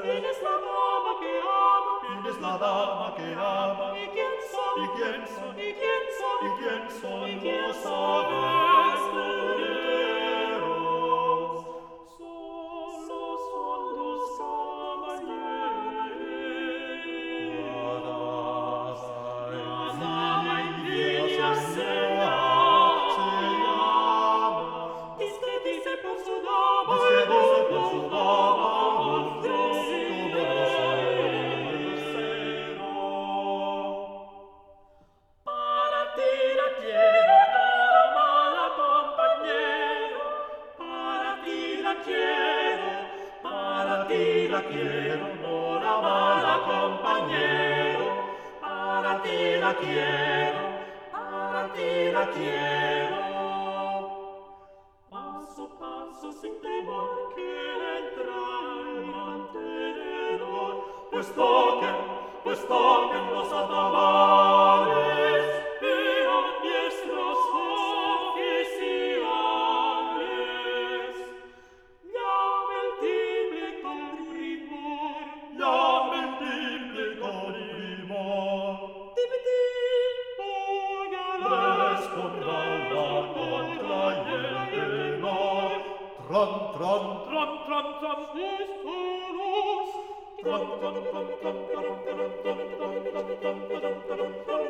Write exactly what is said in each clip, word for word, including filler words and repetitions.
¿Quién es la dama que ama? ¿Quién es la dama que ama? ¿Y quién son? ¿Y quién son? ¿Y quién son? ¿Y quién son ¿Y quién los son aventureros? Solo son dos caballeros. Nada envidia se llama. Dice que dice por su dama, Dice, dice por su dama, voz un de como lucero. Para ti la quiero, mala compañero. Para ti la quiero, Para ti la quiero, mora mala compañero. Para ti la quiero, para ti la quiero. Paso, paso sin temor que entra el mantenedor. Pues toquen, pues toquen los atabales. Pero nuestros oficiales llame el timbre con primor. Llame el timbre con primor. Tipiti, óigala, Responda la contra y el tenor. Tran, tran, tran, tran, tran, estos. tran, tran, tran, tran, tran, tran, tran, tran, tran, tran, tran, tran,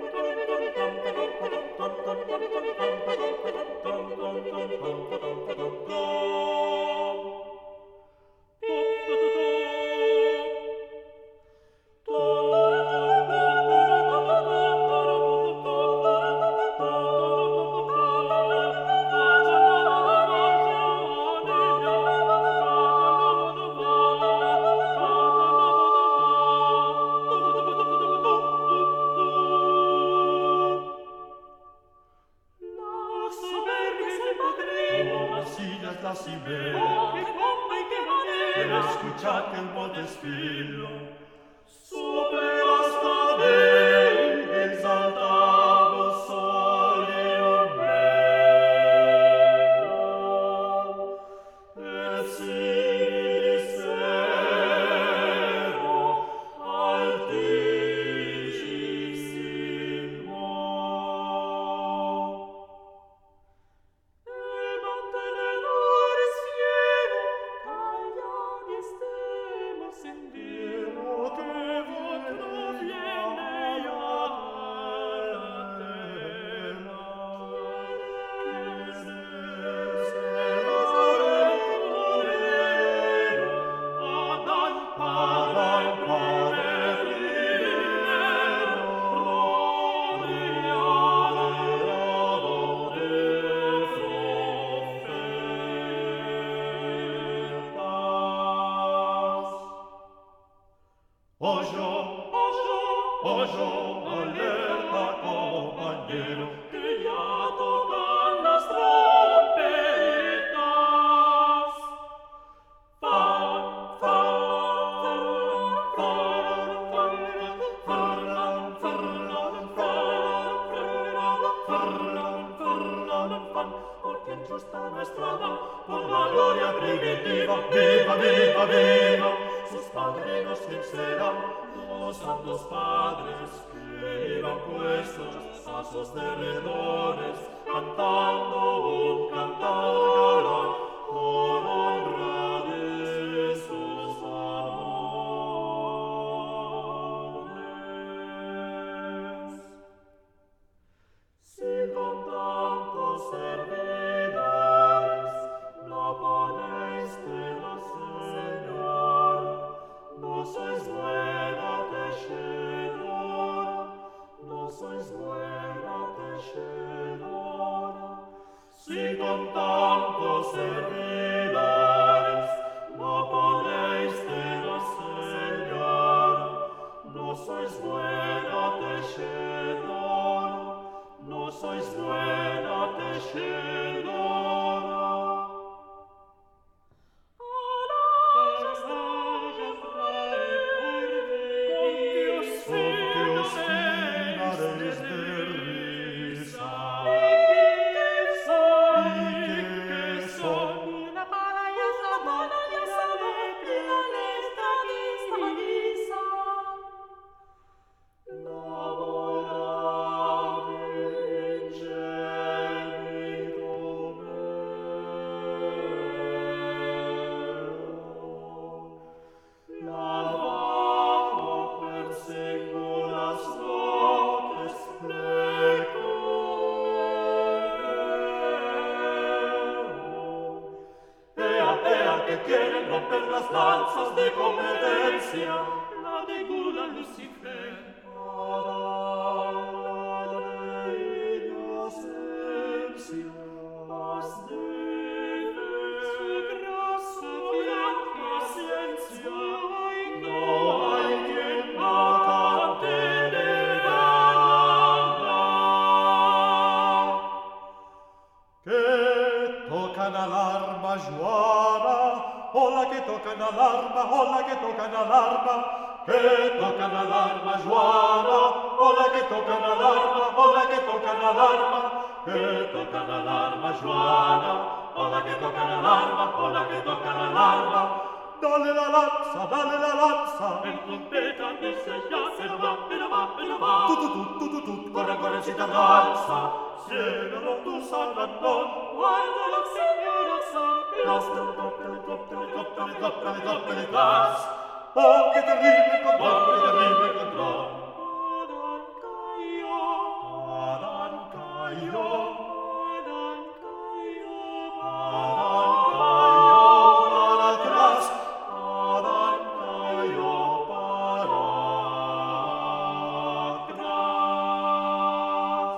la cimera, Oh, qué pompa y qué manera. escuchad que el montespillo sobre las cadenas exaltado soliomero, et sincero altissimo. El mantenedor es fiero, callan y estemos en tierra, que otro viene ya a la tierra. ¿Quién es el aventurero? Adán para el primer dinero, rodeado de Oyo, oyo, oyo, alerta compañero, que ya tocan las trompetas. fan, fan, fan, fan, fan, fan, fan, fan, Porque enchusta nuestra edad, por la gloria primitiva, viva, viva, viva, sus padrinos quién serán, los santos padres que iban puestos a sus derredores, cantando un cantar galán por honra de sus amores. Si con tantos servidores no ponéis tela, Señor, no sois buena tejedora, no sois buena tejedora. Si con tantos servidores que quieren romper las lanzas de competencia. La de Gula Lucifer. Para la reina Ascensia, Mas debe su gracia y paciencia, no hay quien no cante de ganarla. que tocan alarma, Joana, hola que tocan alarma, hola que tocan alarma, que tocan alarma, Joana, hola que tocan alarma, hola que tocan alarma, que tocan alarma, Joana, hola que tocan alarma, hola que tocan alarma. Dale la lanza, dale la lanza, El trompeta dice ya se va, pero va, pero va. tu tu tu tu tu tu, corre, corre, si te alcanza, cielo tu salvatón. Guarda la señora San Los telecopelicas, oh, qué terrible control, qué terrible control. Adán cayó, Adán cayó, Adán cayó, Adán cayó para atrás, Adán cayó para atrás.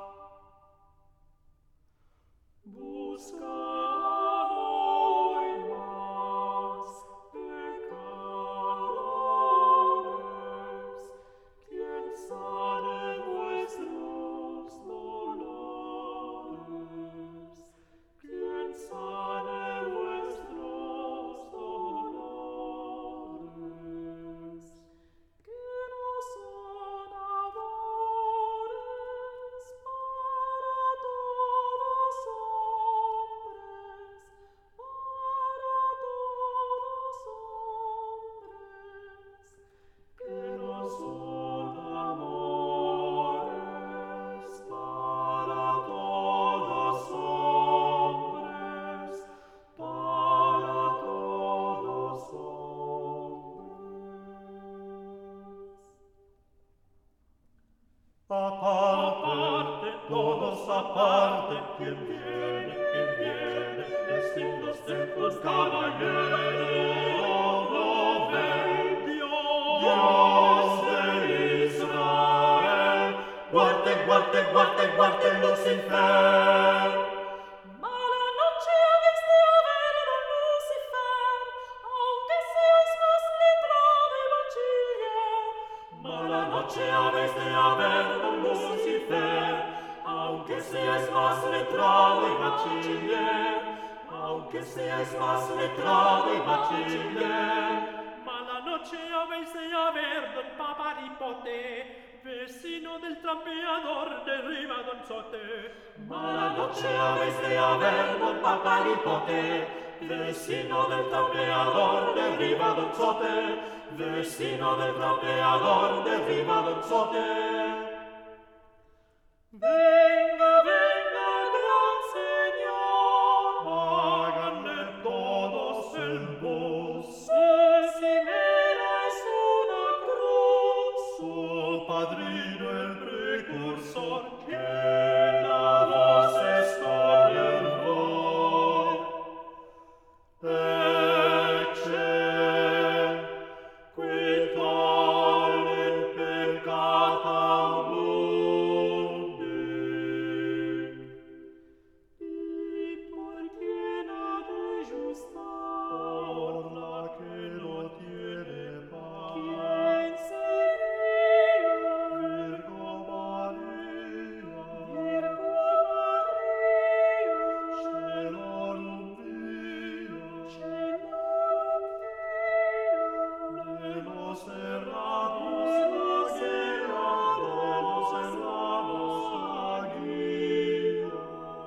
busca hoy más pecadores, quien sane vuestros dolores, quien sane vuestros dolores, que no son amores para todos hombres, para todos hombres, que no son amores para todos hombres, para todos hombres. Aparte, todos aparte, quien viene, quien viene, vestidos de un caballero, lo ven, Dios de Israel, guarde, guarde, guarde, guarde Lucifer. Mala noche habéis de haber, don Lucifer, aunque seáis más letrado y bachiller. Mala noche habéis de haber, don Lucifer, aunque seáis más letrado y bachiller, aunque seáis más letrado y bachiller. Mala noche habéis de haber, don Paparipote, vecino del trampeador, derriba don Sote. Mala noche habéis de haber, don Paparipote, vecino del trapeador, derriba don Sote, vecino del trapeador, derriba don Sote. Venga, venga, gran señor, Háganle todos el bus, su cimera es una cruz, su padrino el precursor, que la voz es con hervor. Ecce, qui tollit peccata mundi. y por quien ha de justar, Por la que no tiene paz, ¿quién sería? Virgo Maria, Virgo Maria, celorum Deo, celorum Deo, de los errados la guía, de los errados la guía.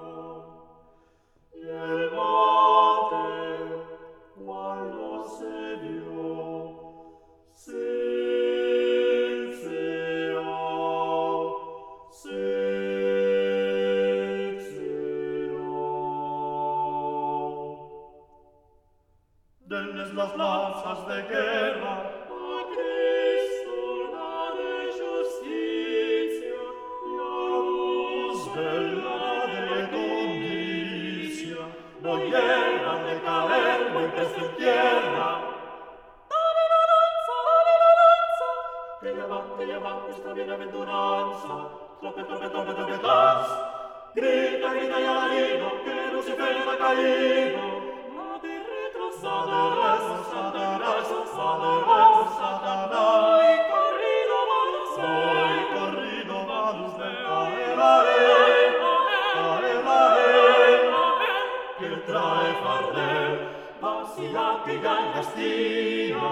Y el monte, cual no se vio, Silcio, Silcio. Denles las lanzas de guerra, a Cristo dare justicia, y a luz bella de condicia, no hierran de caer muy presta trompet, trompet, trompet, trompetas. Grita, grita y alarido, que Lucifer ha caído. Ma de retro Satanás, Satanás, Satanás, Satanás, Satanás. Hoy corrido va los Hoy corrido va luz de Aelael, Aelael, que trae fardel, vacía que ya en Castilla.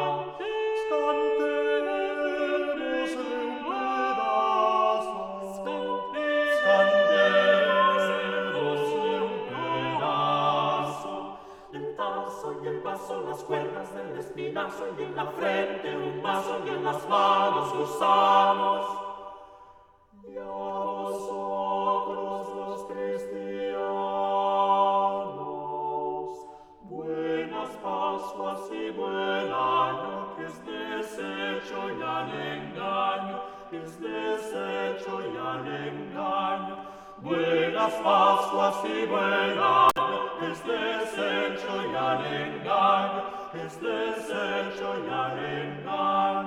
Escantémosle un pedazo, escantémosle un pedazo. El tazo y el paso, las cuerdas del espinazo, y en la frente un mazo, y en las manos gusanos. Y a vosotros los cristianos, buenas Pascuas y buen año, que es deshecho ya el engaño, que es deshecho ya el engaño. Buenas Pascuas y buen año, que es deshecho ya el engaño, que es deshecho ya el engaño.